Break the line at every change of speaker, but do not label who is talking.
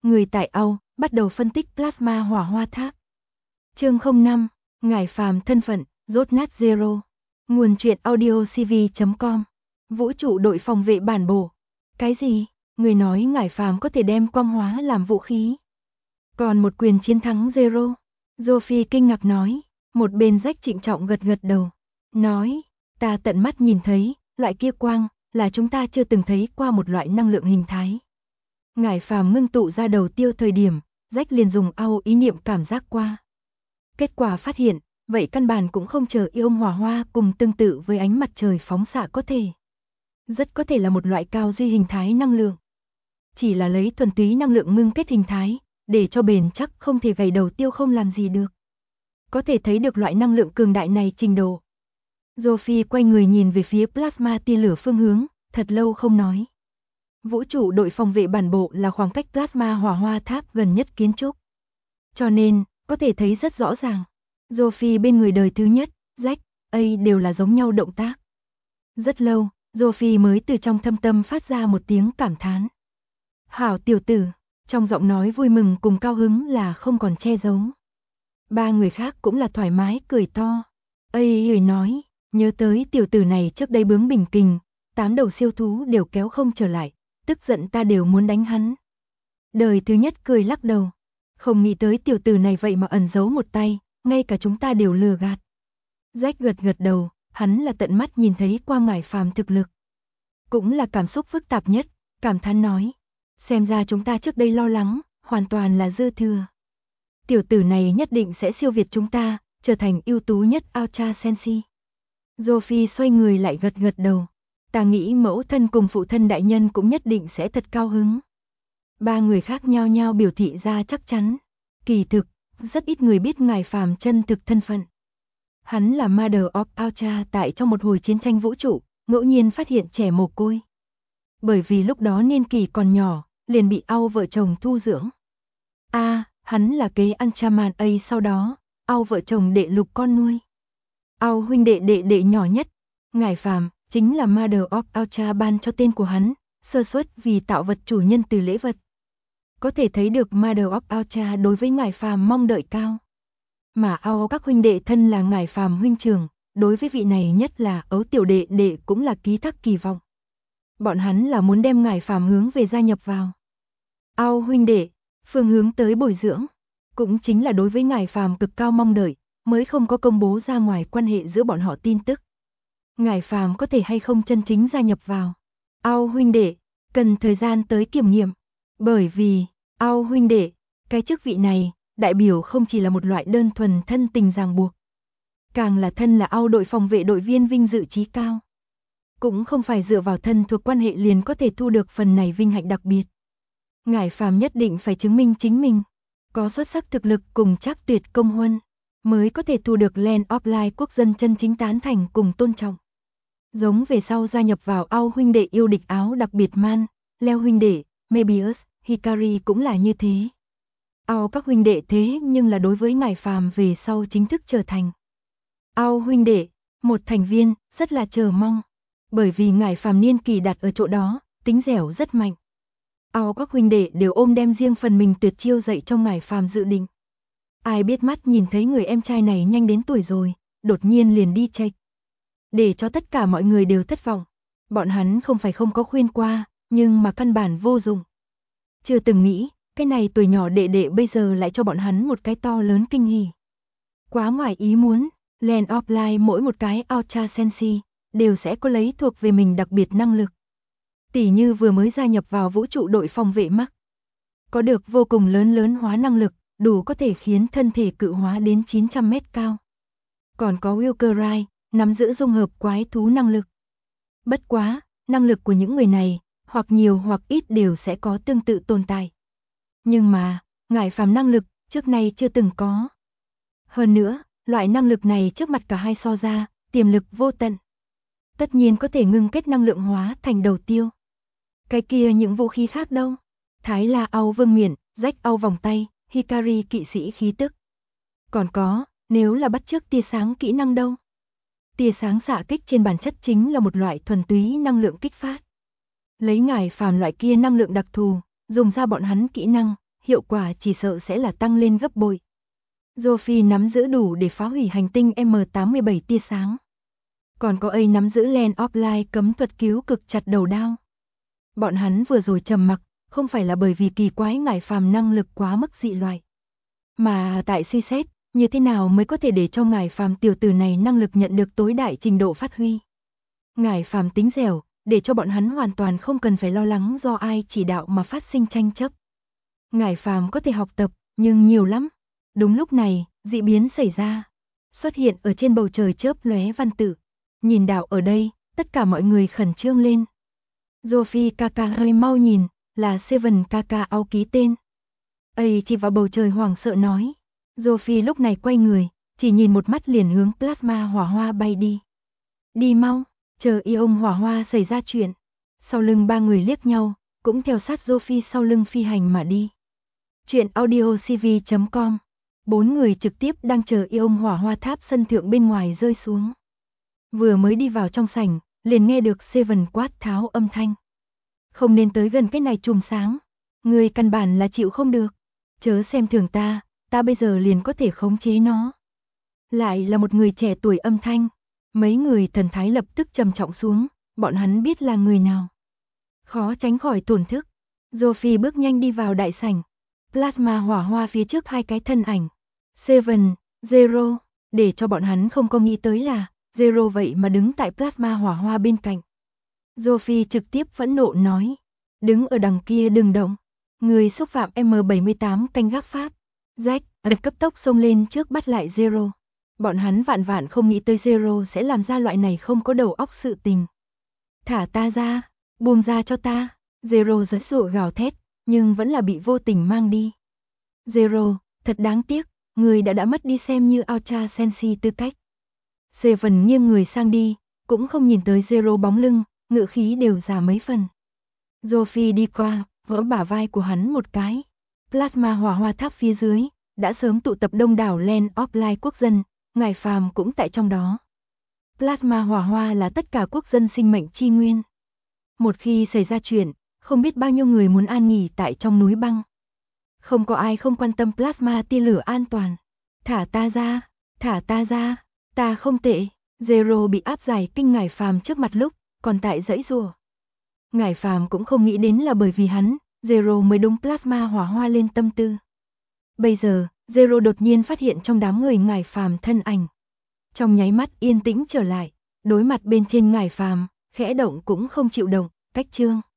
Người tại Âu bắt đầu phân tích plasma hỏa hoa tháp. Chương 05, Ngải Phàm thân phận, rốt nát zero. Nguồn truyện audio cv.com. Vũ trụ đội phòng vệ bản bổ. Cái gì? Người nói Ngải Phàm có thể đem quang hóa làm vũ khí. Còn một quyền chiến thắng zero. Sophie kinh ngạc nói. Một bên Rách trịnh trọng gật gật đầu. Nói, ta tận mắt nhìn thấy, loại kia quang, là chúng ta chưa từng thấy qua một loại năng lượng hình thái. Ngải Phàm ngưng tụ ra đầu tiêu thời điểm, Rách liền dùng ý niệm cảm giác qua. Kết quả phát hiện, vậy căn bản cũng không chờ ion hỏa hoa cùng tương tự với ánh mặt trời phóng xạ có thể. Rất có thể là một loại cao duy hình thái năng lượng. Chỉ là lấy thuần túy năng lượng ngưng kết hình thái, để cho bền chắc không thể gầy đầu tiêu không làm gì được. Có thể thấy được loại năng lượng cường đại này trình độ. Sophie quay người nhìn về phía plasma tia lửa phương hướng, thật lâu không nói. Vũ trụ đội phòng vệ bản bộ là khoảng cách plasma hỏa hoa tháp gần nhất kiến trúc. Cho nên, có thể thấy rất rõ ràng. Sophie bên người đời thứ nhất, Jack, đều là giống nhau động tác. Rất lâu, Sophie mới từ trong thâm tâm phát ra một tiếng cảm thán. Hảo tiểu tử, trong giọng nói vui mừng cùng cao hứng là không còn che giấu. Ba người khác cũng là thoải mái cười to. Người nói, nhớ tới tiểu tử này trước đây bướng bỉnh kình, 8 đầu siêu thú đều kéo không trở lại, tức giận ta đều muốn đánh hắn. Đời thứ nhất cười lắc đầu. Không nghĩ tới tiểu tử này vậy mà ẩn giấu một tay, ngay cả chúng ta đều lừa gạt. Jack gật gật đầu, hắn là tận mắt nhìn thấy qua Ngải Phàm thực lực. Cũng là cảm xúc phức tạp nhất, cảm thán nói. Xem ra chúng ta trước đây lo lắng, hoàn toàn là dư thừa. Tiểu tử này nhất định sẽ siêu việt chúng ta, trở thành ưu tú nhất Ultra Sensi. Sophie xoay người lại gật gật đầu. Ta nghĩ mẫu thân cùng phụ thân đại nhân cũng nhất định sẽ thật cao hứng. Ba người khác nhao nhao biểu thị ra chắc chắn. Kỳ thực, rất ít người biết Ngải Phàm chân thực thân phận. Hắn là Mother of Ultra tại trong một hồi chiến tranh vũ trụ, ngẫu nhiên phát hiện trẻ mồ côi. Bởi vì lúc đó niên kỷ còn nhỏ, liền bị vợ chồng thu dưỡng. Hắn là kế Ultraman sau đó, vợ chồng đệ lục con nuôi. Huynh đệ đệ nhỏ nhất, Ngải Phàm chính là Mother of Ultra ban cho tên của hắn, sơ suất vì tạo vật chủ nhân từ lễ vật. Có thể thấy được Mother of Ultra đối với Ngải Phàm mong đợi cao. Mà các huynh đệ thân là Ngải Phàm huynh trưởng, đối với vị này nhất là Ấu tiểu đệ đệ cũng là ký thác kỳ vọng. Bọn hắn là muốn đem Ngải Phàm hướng về gia nhập vào. Huynh đệ, phương hướng tới bồi dưỡng, cũng chính là đối với Ngải Phàm cực cao mong đợi, mới không có công bố ra ngoài quan hệ giữa bọn họ tin tức. Ngải Phàm có thể hay không chân chính gia nhập vào. Huynh đệ, cần thời gian tới kiểm nghiệm. Bởi vì, huynh đệ, cái chức vị này, đại biểu không chỉ là một loại đơn thuần thân tình ràng buộc. Càng là thân là đội phòng vệ đội viên vinh dự chí cao. Cũng không phải dựa vào thân thuộc quan hệ liền có thể thu được phần này vinh hạnh đặc biệt. Ngải Phàm nhất định phải chứng minh chính mình, có xuất sắc thực lực cùng trác tuyệt công huân, mới có thể thu được Land of Life quốc dân chân chính tán thành cùng tôn trọng. Giống về sau gia nhập vào huynh đệ yêu địch áo đặc biệt man, Leo huynh đệ, Mebius, Hikari cũng là như thế. Các huynh đệ thế nhưng là đối với Ngải Phàm về sau chính thức trở thành. Huynh đệ, một thành viên, rất là chờ mong. Bởi vì Ngải Phàm niên kỳ đặt ở chỗ đó, tính dẻo rất mạnh. Các huynh đệ đều ôm đem riêng phần mình tuyệt chiêu dạy cho Ngải Phàm dự định. Ai biết mắt nhìn thấy người em trai này nhanh đến tuổi rồi, đột nhiên liền đi chệch. Để cho tất cả mọi người đều thất vọng. Bọn hắn không phải không có khuyên qua, nhưng mà căn bản vô dụng. Chưa từng nghĩ, cái này tuổi nhỏ đệ đệ bây giờ lại cho bọn hắn một cái to lớn kinh hỉ. Quá ngoài ý muốn, Land of Life mỗi một cái Ultra Sensi đều sẽ có lấy thuộc về mình đặc biệt năng lực. Tỉ như vừa mới gia nhập vào vũ trụ đội phòng vệ Mark. Có được vô cùng lớn hóa năng lực, đủ có thể khiến thân thể cự hóa đến 900 mét cao. Còn có Wilkerai, nắm giữ dung hợp quái thú năng lực. Bất quá, năng lực của những người này, hoặc nhiều hoặc ít đều sẽ có tương tự tồn tại. Nhưng mà, Ngải Phàm năng lực, trước nay chưa từng có. Hơn nữa, loại năng lực này trước mặt cả hai so ra, tiềm lực vô tận. Tất nhiên có thể ngưng kết năng lượng hóa thành đầu tiêu. Cái kia những vũ khí khác đâu? Thái La vương miện, rách vòng tay, Hikari kỵ sĩ khí tức. Còn có, nếu là bắt chước tia sáng kỹ năng đâu? Tia sáng xạ kích trên bản chất chính là một loại thuần túy năng lượng kích phát. Lấy Ngải Phàm loại kia năng lượng đặc thù, dùng ra bọn hắn kỹ năng, hiệu quả chỉ sợ sẽ là tăng lên gấp bội. Sophie nắm giữ đủ để phá hủy hành tinh M87 tia sáng. Còn có A nắm giữ Land of Light cấm thuật cứu cực chặt đầu đao. Bọn hắn vừa rồi trầm mặc, không phải là bởi vì kỳ quái ngải phàm năng lực quá mức dị loại, mà tại suy xét, như thế nào mới có thể để cho ngải phàm tiểu tử này năng lực nhận được tối đại trình độ phát huy. Ngải phàm tính dẻo, để cho bọn hắn hoàn toàn không cần phải lo lắng do ai chỉ đạo mà phát sinh tranh chấp. Ngải phàm có thể học tập, nhưng nhiều lắm. Đúng lúc này, dị biến xảy ra. Xuất hiện ở trên bầu trời chớp lóe văn tự. Nhìn đạo ở đây, tất cả mọi người khẩn trương lên. Sophie Kaka hơi mau nhìn, là Seven Kaka áo ký tên. Ấy chỉ vào bầu trời hoảng sợ nói. Sophie lúc này quay người, chỉ nhìn một mắt liền hướng plasma hỏa hoa bay đi. Đi mau, chờ ion hỏa hoa xảy ra chuyện. Sau lưng ba người liếc nhau, cũng theo sát Sophie sau lưng phi hành mà đi. Chuyện audiocv.com. 4 người trực tiếp đang chờ ion hỏa hoa tháp sân thượng bên ngoài rơi xuống. Vừa mới đi vào trong sảnh, liền nghe được Seven quát tháo âm thanh. Không nên tới gần cái này chùm sáng. Người căn bản là chịu không được. Chớ xem thường ta, ta bây giờ liền có thể khống chế nó. Lại là một người trẻ tuổi âm thanh. Mấy người thần thái lập tức trầm trọng xuống, bọn hắn biết là người nào. Khó tránh khỏi tổn thức. Sophie bước nhanh đi vào đại sảnh. Plasma hỏa hoa phía trước hai cái thân ảnh. Seven, Zero, để cho bọn hắn không có nghĩ tới là Zero vậy mà đứng tại plasma hỏa hoa bên cạnh. Sophie trực tiếp phẫn nộ nói. Đứng ở đằng kia đừng động. Người xúc phạm M78 canh gác pháp. Jack, cấp tốc xông lên trước bắt lại Zero. Bọn hắn vạn vạn không nghĩ tới Zero sẽ làm ra loại này không có đầu óc sự tình. Thả ta ra, buông ra cho ta. Zero giật giụa gào thét, nhưng vẫn là bị vô tình mang đi. Zero, thật đáng tiếc, người đã mất đi xem như Ultra Sensi tư cách. Seven nghiêng người sang đi, cũng không nhìn tới Zero bóng lưng, ngữ khí đều già mấy phần. Sophie đi qua, vỡ bả vai của hắn một cái. Plasma hỏa hoa tháp phía dưới, đã sớm tụ tập đông đảo Land of Light quốc dân, ngài phàm cũng tại trong đó. Plasma hỏa hoa là tất cả quốc dân sinh mệnh chi nguyên. Một khi xảy ra chuyện, không biết bao nhiêu người muốn an nghỉ tại trong núi băng. Không có ai không quan tâm plasma tia lửa an toàn. Thả ta ra, ta không tệ. Zero bị áp giải kinh ngải phàm trước mặt lúc, còn tại dãy rùa. Ngải phàm cũng không nghĩ đến là bởi vì hắn, Zero mới đúng plasma hỏa hoa lên tâm tư. Bây giờ, Zero đột nhiên phát hiện trong đám người ngải phàm thân ảnh. Trong nháy mắt yên tĩnh trở lại, đối mặt bên trên ngải phàm, khẽ động cũng không chịu động, cách chương.